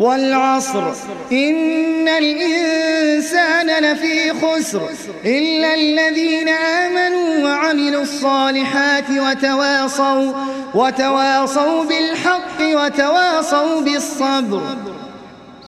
والعصر إن الإنسان لفي خسر إلا الذين آمنوا وعملوا الصالحات وتواصوا بالحق وتواصوا بالصبر.